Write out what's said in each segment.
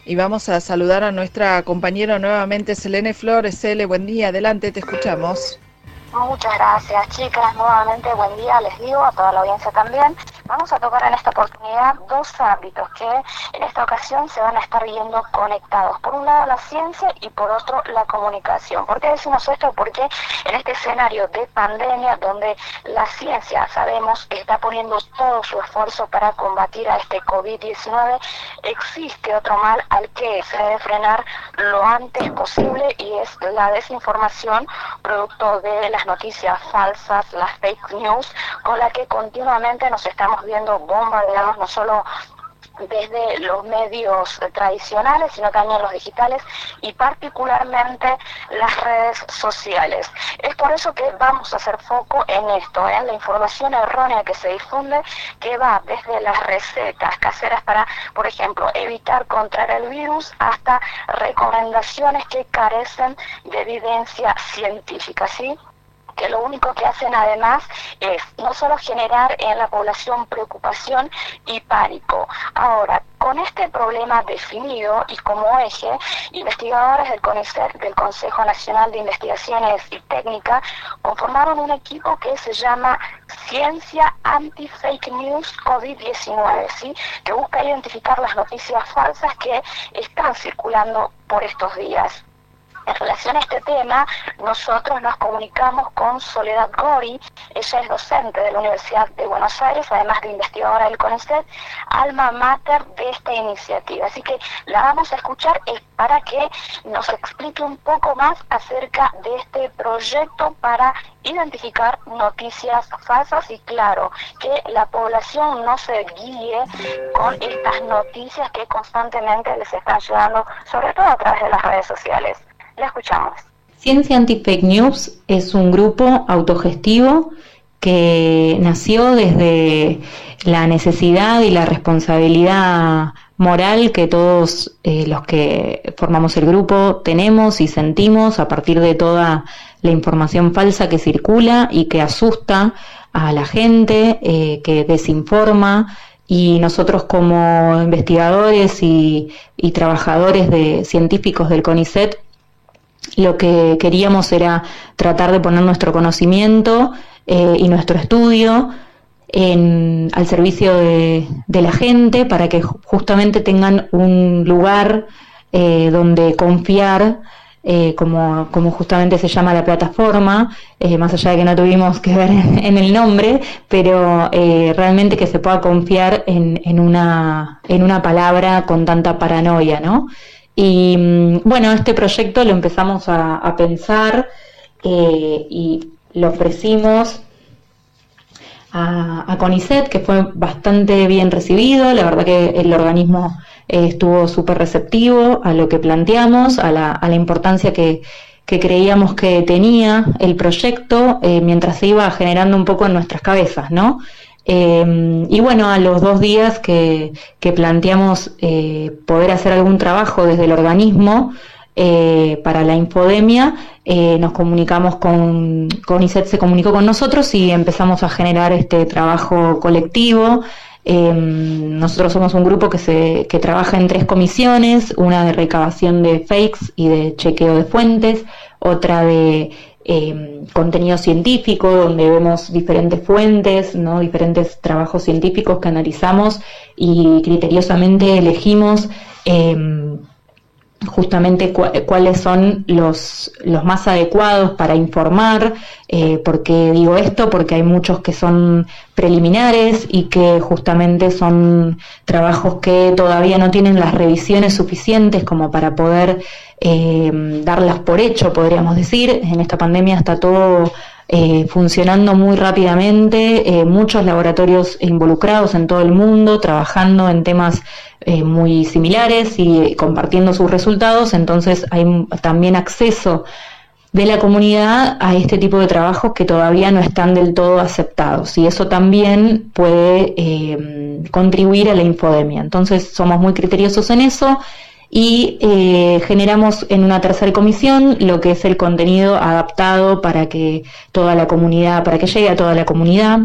Y vamos a saludar a nuestra compañera nuevamente, Selene Flores. Cele, buen día, adelante, te escuchamos. Muchas gracias, chicas. Nuevamente, buen día, les digo, a toda la audiencia también. Vamos a tocar en esta oportunidad dos ámbitos que en esta ocasión se van a estar viendo conectados. Por un lado, la ciencia y por otro, la comunicación. ¿Por qué decimos esto? Porque en este escenario de pandemia, donde la ciencia, sabemos, está poniendo todo su esfuerzo para combatir a este COVID-19, existe otro mal al que se debe frenar lo antes posible y es la desinformación, producto de las noticias falsas, las fake news, con la que continuamente nos estamos viendo bombardeados, no solo desde los medios tradicionales, sino también los digitales y particularmente las redes sociales. Es por eso que vamos a hacer foco en esto, en la información errónea que se difunde, que va desde las recetas caseras para, por ejemplo, evitar contraer el virus, hasta recomendaciones que carecen de evidencia científica, ¿sí? Que lo único que hacen además es no solo generar en la población preocupación y pánico. Ahora, con este problema definido y como eje, investigadores del CONICET, del Consejo Nacional de Investigaciones y Técnica, conformaron un equipo que se llama Ciencia Anti-Fake News COVID-19, ¿sí? Que busca identificar las noticias falsas que están circulando por estos días. En relación a este tema, nosotros nos comunicamos con Soledad Gori. Ella es docente de la Universidad de Buenos Aires, además de investigadora del CONICET, alma mater de esta iniciativa. Así que la vamos a escuchar para que nos explique un poco más acerca de este proyecto para identificar noticias falsas y, claro, que la población no se guíe con estas noticias que constantemente les están llegando, sobre todo a través de las redes sociales. La escuchamos. Ciencia Anti-Fake News es un grupo autogestivo que nació desde la necesidad y la responsabilidad moral que todos los que formamos el grupo tenemos y sentimos a partir de toda la información falsa que circula y que asusta a la gente, que desinforma. Y nosotros como investigadores y trabajadores científicos del CONICET, lo que queríamos era tratar de poner nuestro conocimiento y nuestro estudio al servicio de la gente, para que justamente tengan un lugar donde confiar, como justamente se llama la plataforma, más allá de que no tuvimos que ver en el nombre, pero realmente que se pueda confiar en una palabra con tanta paranoia, ¿no? Y bueno, este proyecto lo empezamos a pensar y lo ofrecimos a CONICET, que fue bastante bien recibido. La verdad que el organismo estuvo súper receptivo a lo que planteamos, a la importancia que creíamos que tenía el proyecto mientras se iba generando un poco en nuestras cabezas, ¿no? Y bueno, a los 2 días que planteamos poder hacer algún trabajo desde el organismo para la infodemia, nos comunicamos con CONICET, se comunicó con nosotros y empezamos a generar este trabajo colectivo. Nosotros somos un grupo que trabaja en 3 comisiones, una de recabación de fakes y de chequeo de fuentes, otra de contenido científico, donde vemos diferentes fuentes, ¿no? Diferentes trabajos científicos que analizamos y criteriosamente elegimos justamente cuáles son los más adecuados para informar. ¿Por qué digo esto? Porque hay muchos que son preliminares y que justamente son trabajos que todavía no tienen las revisiones suficientes como para poder darlas por hecho, podríamos decir. En esta pandemia está todo funcionando muy rápidamente, muchos laboratorios involucrados en todo el mundo, trabajando en temas muy similares y compartiendo sus resultados. Entonces hay también acceso de la comunidad a este tipo de trabajos que todavía no están del todo aceptados, y eso también puede contribuir a la infodemia. Entonces somos muy criteriosos en eso y generamos en una tercera comisión lo que es el contenido adaptado para que llegue a toda la comunidad,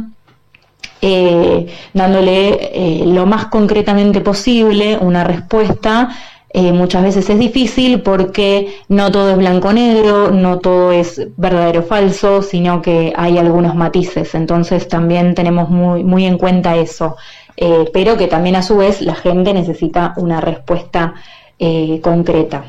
dándole lo más concretamente posible una respuesta muchas veces es difícil porque no todo es blanco-negro, no todo es verdadero o falso, sino que hay algunos matices. Entonces también tenemos muy en cuenta eso, pero que también a su vez la gente necesita una respuesta concreta.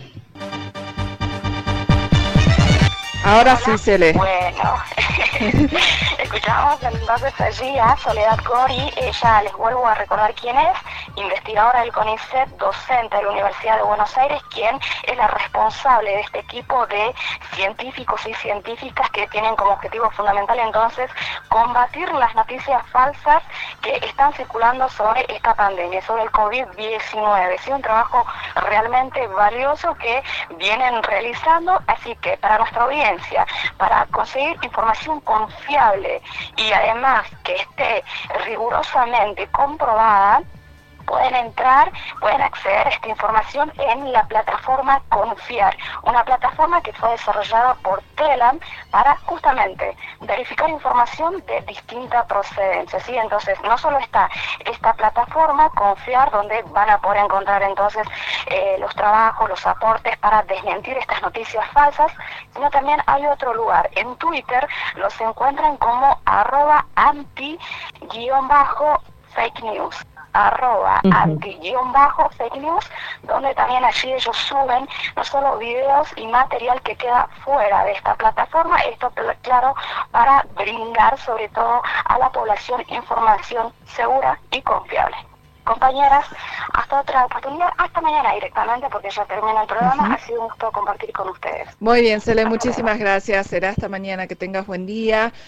Ahora sí, Cele. Bueno, escuchamos entonces allí a Soledad Gori. Ella, les vuelvo a recordar quién es, investigadora del CONICET, docente de la Universidad de Buenos Aires, quien es la responsable de este equipo de científicos y científicas que tienen como objetivo fundamental entonces combatir las noticias falsas que están circulando sobre esta pandemia, sobre el COVID-19. Es un trabajo realmente valioso que vienen realizando, así que para nuestra audiencia, para conseguir información confiable y además que esté rigurosamente comprobada, pueden acceder a esta información en la plataforma Confiar, una plataforma que fue desarrollada por Telam para justamente verificar información de distinta procedencia, ¿sí? Entonces, no solo está esta plataforma Confiar, donde van a poder encontrar entonces los trabajos, los aportes para desmentir estas noticias falsas, sino también hay otro lugar. En Twitter los encuentran como @anti_fake news. @anti_fake news, donde también allí ellos suben no solo videos y material que queda fuera de esta plataforma, esto claro para brindar sobre todo a la población información segura y confiable. Compañeras, hasta otra oportunidad, hasta mañana directamente porque ya termina el programa. Ha sido un gusto compartir con ustedes. Muy bien, Cele, muchísimas gracias. Será hasta mañana, que tengas buen día.